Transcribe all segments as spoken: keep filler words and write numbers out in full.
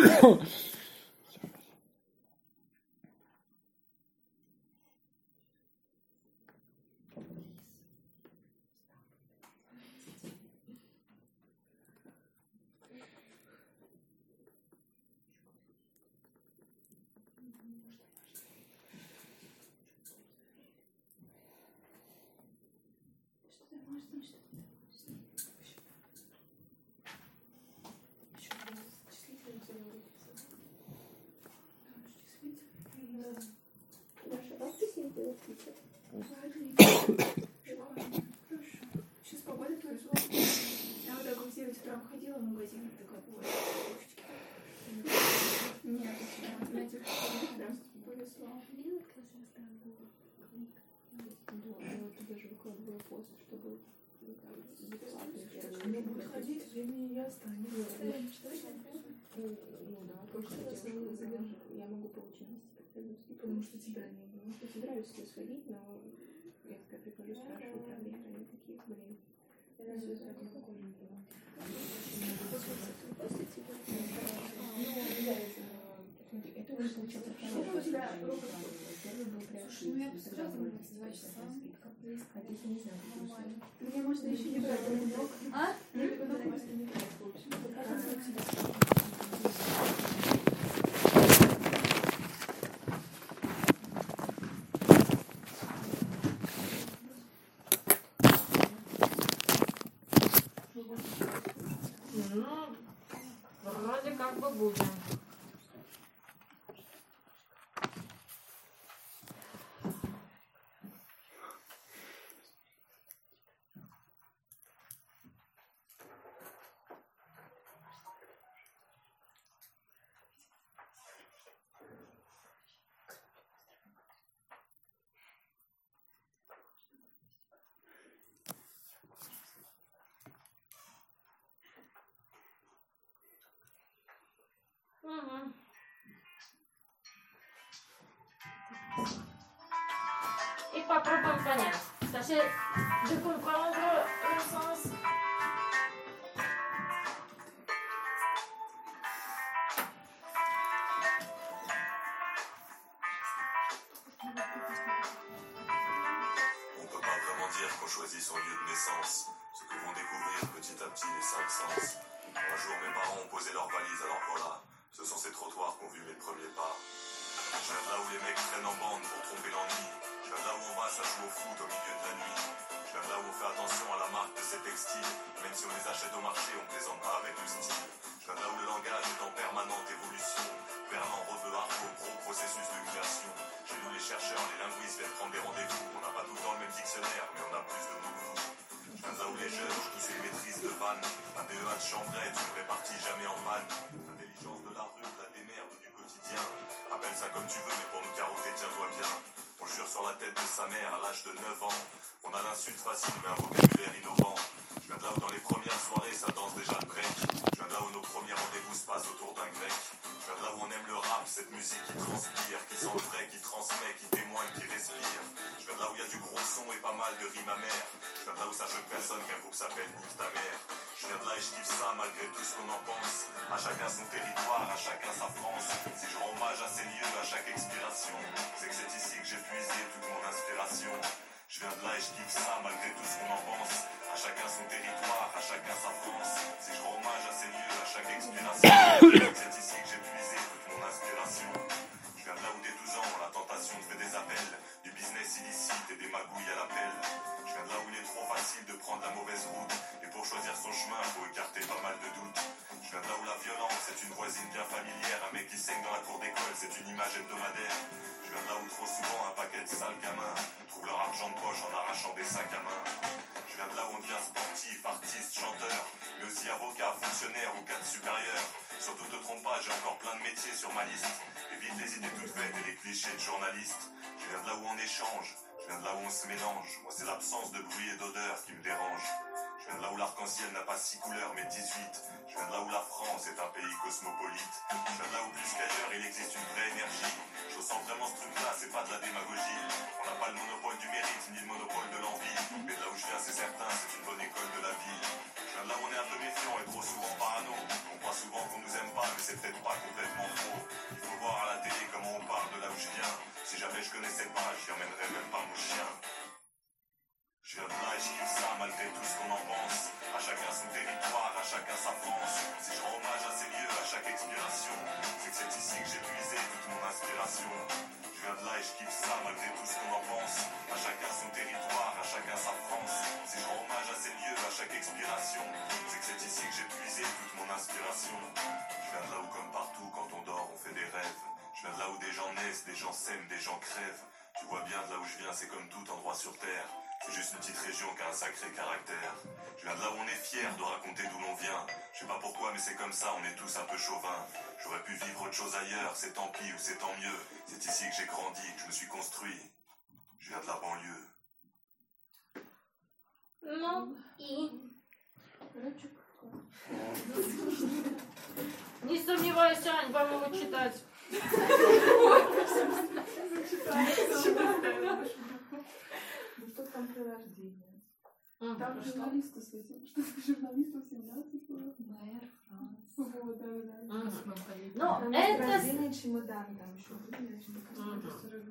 Сейчас погода повезло. Я вот так в девять утра ходила в магазин, такая была. Нет, на этих прям повезло. Ты даже выкладывала пост, чтобы не будет ходить, времени не останется. Ну да, просто я могу получить. Потому что тебя не было. Я собираюсь сходить, но я когда прихожу, спрашиваю проблемы, они такие, блин, все так легко не было. Это уже получается второй. Первый был прям. Слушай, ну я сразу на два часа. А здесь я не знаю, как нормально. Мне можно еще не брать ребенок. А? Мне ребенок можно не брать. Ну, вроде как бы будем. Угу. Et попробуем понять. Sachez de comprendre le sens. On peut pas vraiment dire qu'on choisit son lieu de naissance. Ce que vont découvrir petit à petit les cinq sens. Un jour mes parents ont posé leurs valises, alors voilà. Ce sont ces trottoirs qu'ont vu mes premiers pas. Je viens de là où les mecs traînent en bande pour tromper l'ennui. Je viens de là où on va, ça joue au foot au milieu de la nuit. Je viens de là où on fait attention à la marque de ces textiles. Même si on les achète au marché, on plaisante pas avec le style. Je viens de là où le langage est en permanente évolution. Berlin, Rode, Arco, gros processus de création. Chez nous les chercheurs, les linguistes viennent prendre des rendez-vous. On n'a pas tout le temps le même dictionnaire, mais on a plus de mots. Je viens de là où les jeunes ont tous une maîtrise de vanne. Un D E A de Chambray, tu ne répartis jamais en panne. L'intelligence de la rue, la démerde du quotidien. Appelle ça comme tu veux, mais pour nous carotter, tiens-toi bien. On jure sur la tête de sa mère à l'âge de neuf ans. On a l'insulte facile, mais un vocabulaire innovant. Je viens de là où dans les premières soirées, ça danse déjà le break. Je viens de là où nos premiers rendez-vous se passent autour d'un grec. Je viens de là où on aime le rap, cette musique qui transpire, qui sent le vrai, qui transmet, qui témoigne, qui respire. Je viens de là où il y a du gros son et pas mal de rimes amères. Je viens de là où ça choque personne qu'un groupe s'appelle Nique ta mère. Je viens de là et je kiffe ça malgré tout ce qu'on en pense. À chacun son territoire, à chacun sa France. Si je rends hommage à ces lieux, à chaque expiration, c'est que c'est ici que j'ai puisé toute mon inspiration. Je viens de là et je kiffe ça malgré tout ce qu'on en pense. À chacun son territoire, à chacun sa France. Si je rends hommage à ces lieux, à chaque expiration, c'est ici que j'ai puisé toute mon inspiration. Je viens de là où dès douze ans, la tentation te fait des appels. Du business illicite et des magouilles à l'appel. Je viens de là où il est trop facile de prendre la mauvaise route. Et pour choisir son chemin, faut écarter pas mal de doutes. Je viens de là où la violence est une voisine bien familière. Un mec qui saigne dans la cour d'école, c'est une image hebdomadaire. Je viens de là où trop souvent un paquet de sales gamins trouvent leur argent de poche en arrachant des sacs à main. Je viens de là où on devient sportif, artiste, chanteur, mais aussi avocat, fonctionnaire ou cadre supérieur. Surtout te trompe pas, j'ai encore plein de métiers sur ma liste. Évite les idées toutes faites et les clichés de journalistes. Je viens de là où on échange, je viens de là où on se mélange. Moi c'est l'absence de bruit et d'odeur qui me dérange. Je viens de là où l'arc-en-ciel n'a pas six couleurs mais dix-huit. Je viens de là où la France est un pays cosmopolite. Je viens de là où plus qu'ailleurs il existe une vraie énergie. Je ressens vraiment ce truc là, c'est pas de la démagogie. On n'a pas le monopole du mérite ni le monopole de l'envie. Mais de là où je viens c'est certain, c'est une bonne école de la vie. Je viens de là où on est un peu méfiant et trop souvent parano. On croit souvent qu'on nous aime pas mais c'est c'est peut-être pas complètement faux. Il faut voir à la télé comment on parle de là où je viens. Si jamais je connaissais pas, j'y emmènerais même pas mon chien. Je viens de là et je kiffe ça malgré tout ce qu'on en pense. À chacun son territoire, à chacun sa France. Si je rends hommage à ces lieux, à chaque expiration, c'est que c'est ici que j'ai puisé toute mon inspiration. Je viens de là et je kiffe ça malgré tout ce qu'on en pense. À chacun son territoire, à chacun sa France. Si je rends hommage à ces lieux, à chaque expiration, c'est que c'est ici que j'ai puisé toute mon inspiration. Je viens de là où comme partout, quand on dort, on fait des rêves. Je viens de là où des gens naissent, des gens s'aiment, des gens crèvent. Tu vois bien de là où je viens, c'est comme tout endroit sur terre. C'est juste une petite région qui a un sacré caractère. Je viens de là où on est fier de raconter d'où l'on vient. Je sais pas pourquoi, mais c'est comme ça, on est tous un peu chauvins. J'aurais pu vivre autre chose ailleurs, c'est tant pis ou c'est tant mieux. C'est ici que j'ai grandi, que je me suis construit. Je viens de la banlieue. Ну и... Не сомневаюсь, Ань, вам его читать. Ну что там про рождение? Мгм. Там журналисту с этим. Что журналисту семнадцать было? Мэр Франс. Вот, да, да. Мгм. Ну, Ну, это... рождение чемодана там еще были. Мгм.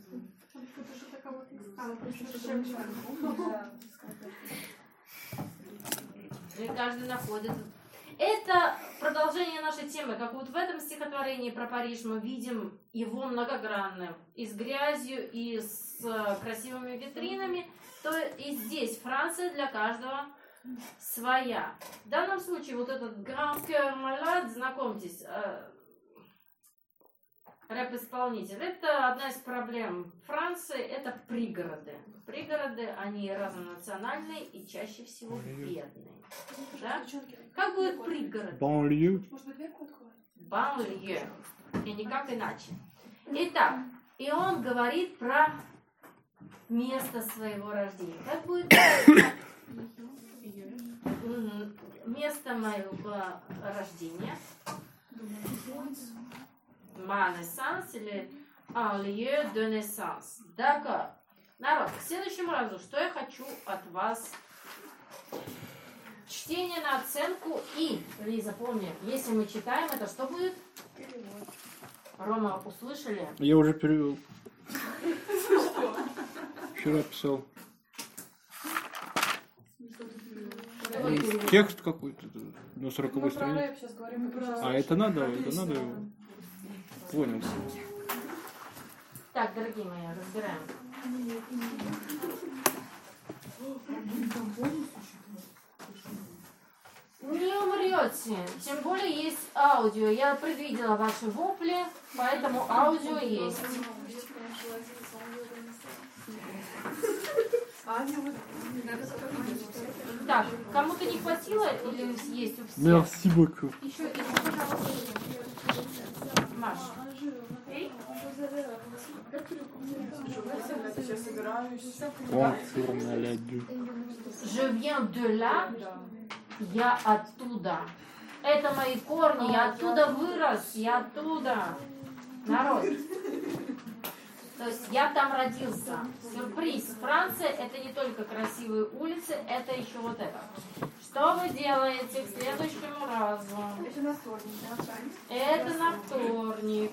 И каждый находит. Это продолжение нашей темы. Как вот в этом стихотворении про Париж мы видим его многогранным. И с грязью, и с красивыми витринами. То и здесь Франция для каждого своя. В данном случае вот этот Grand Cœur Malade, знакомьтесь, рэп-исполнитель. Это одна из проблем Франции, это пригороды. Пригороды, они разнонациональные и чаще всего бедные. Да? Как будет пригород? Банлieue. Банлieue. И никак иначе. Итак, и он говорит про место своего рождения. Как будет место моего рождения? Ma naissance или un lieu de naissance. D'accord. Народ, к следующему разу, что я хочу от вас? Чтение на оценку и, Лиза, помни, если мы читаем, это что будет? Перевод. Рома, услышали? Я уже перевел. Вчера писал. Текст какой-то на сороковой странице. А это надо, это надо его. Понял. Так, дорогие мои, разбираем. Не умрете. Тем более есть аудио. Я предвидела ваши вопли, поэтому аудио есть. Так, кому-то не хватило или есть у всех? Merci beaucoup. Еще, еще, Маш. Je viens de là, я оттуда. Это мои корни, я оттуда вырос, я оттуда. Народ. То есть я там родился. Сюрприз. Франция — это не только красивые улицы, это еще вот это. Что вы делаете к следующему разу? Это на вторник, да, Франц? Это на вторник.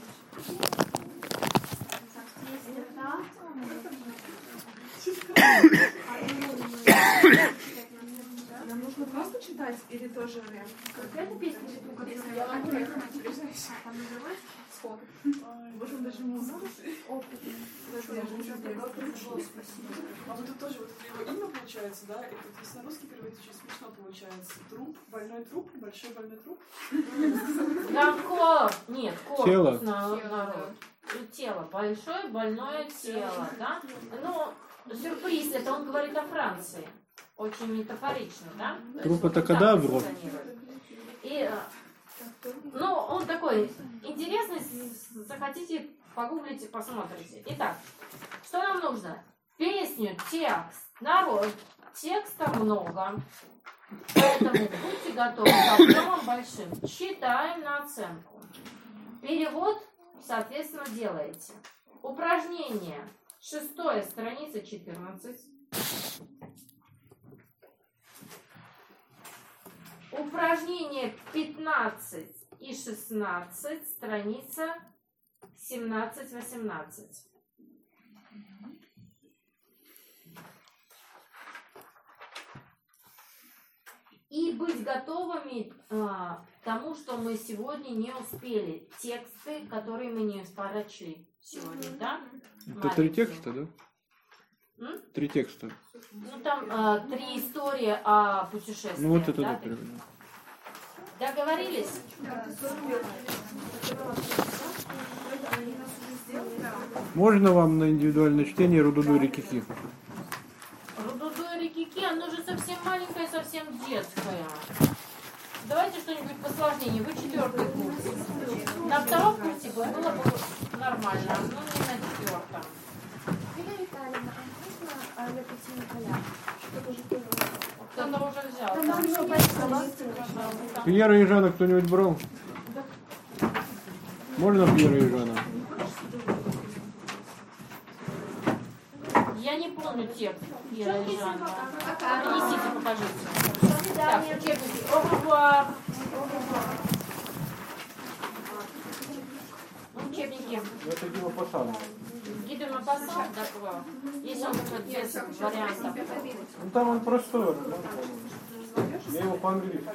Нам нужно просто читать или тоже рэп? Какая-то песня? Я могу рэп, приближайся. Сколько? Боже, даже музыку. А вот тут тоже вот это его имя получается, да? Это вот если на русский перевод очень смешно получается. Труп, больной труп, большой больной труп. Гранкор. Нет, корпус. Тело. На, народ. Тело. Большое больное тело. Да? Ну, сюрприз. Это он говорит о Франции. Очень метафорично, да? Труп это кадавр. И, ну, он такой интересный. Захотите, погуглите, посмотрите. Итак, что нам нужно? Песню, текст, народ. Текста много. Поэтому будьте готовы к объемам большим. Читаем на оценку. Перевод, соответственно, делаете. Упражнение. Шестое, страница четырнадцать. Упражнение пятнадцать и шестнадцать, страница семнадцать-восемнадцать. И быть готовыми а, к тому, что мы сегодня не успели. Тексты, которые мы не прочли сегодня, да? Это три текста, да? М? Три текста. Ну, там а, три истории о путешествиях. Ну, вот это да? да, примерно. Договорились? Можно вам на индивидуальное чтение Рудуду Рикики? Рудуду Рикики, оно же совсем маленькое, совсем детское. Давайте что-нибудь посложнее. Вы четвертый курс. На втором курсе было бы нормально, но не на четвертом. Кто-то уже взял. Да? Пьера и Жана кто-нибудь брал? Можно Пьера и Жана? Я не помню текст Пьера и Жана. Принесите, покажите. Так, учебники. Au Учебники. Это Дима Пасан. Гиду Мапасан, такое. Есть он такой без вариантов. Ну там он простой. Я его по-английски.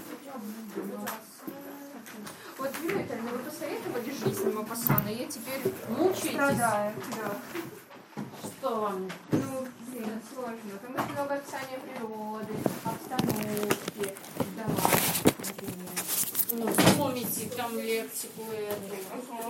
Вот Дмитрий, ну вы посоветовали жизнь Мапасана, я теперь Мучаетесь? страдаю. Да. Что вам? Ну, блин, сложно. Там очень много описания природы, обстановки, дома, например. Ну, вспомните там лексику эту.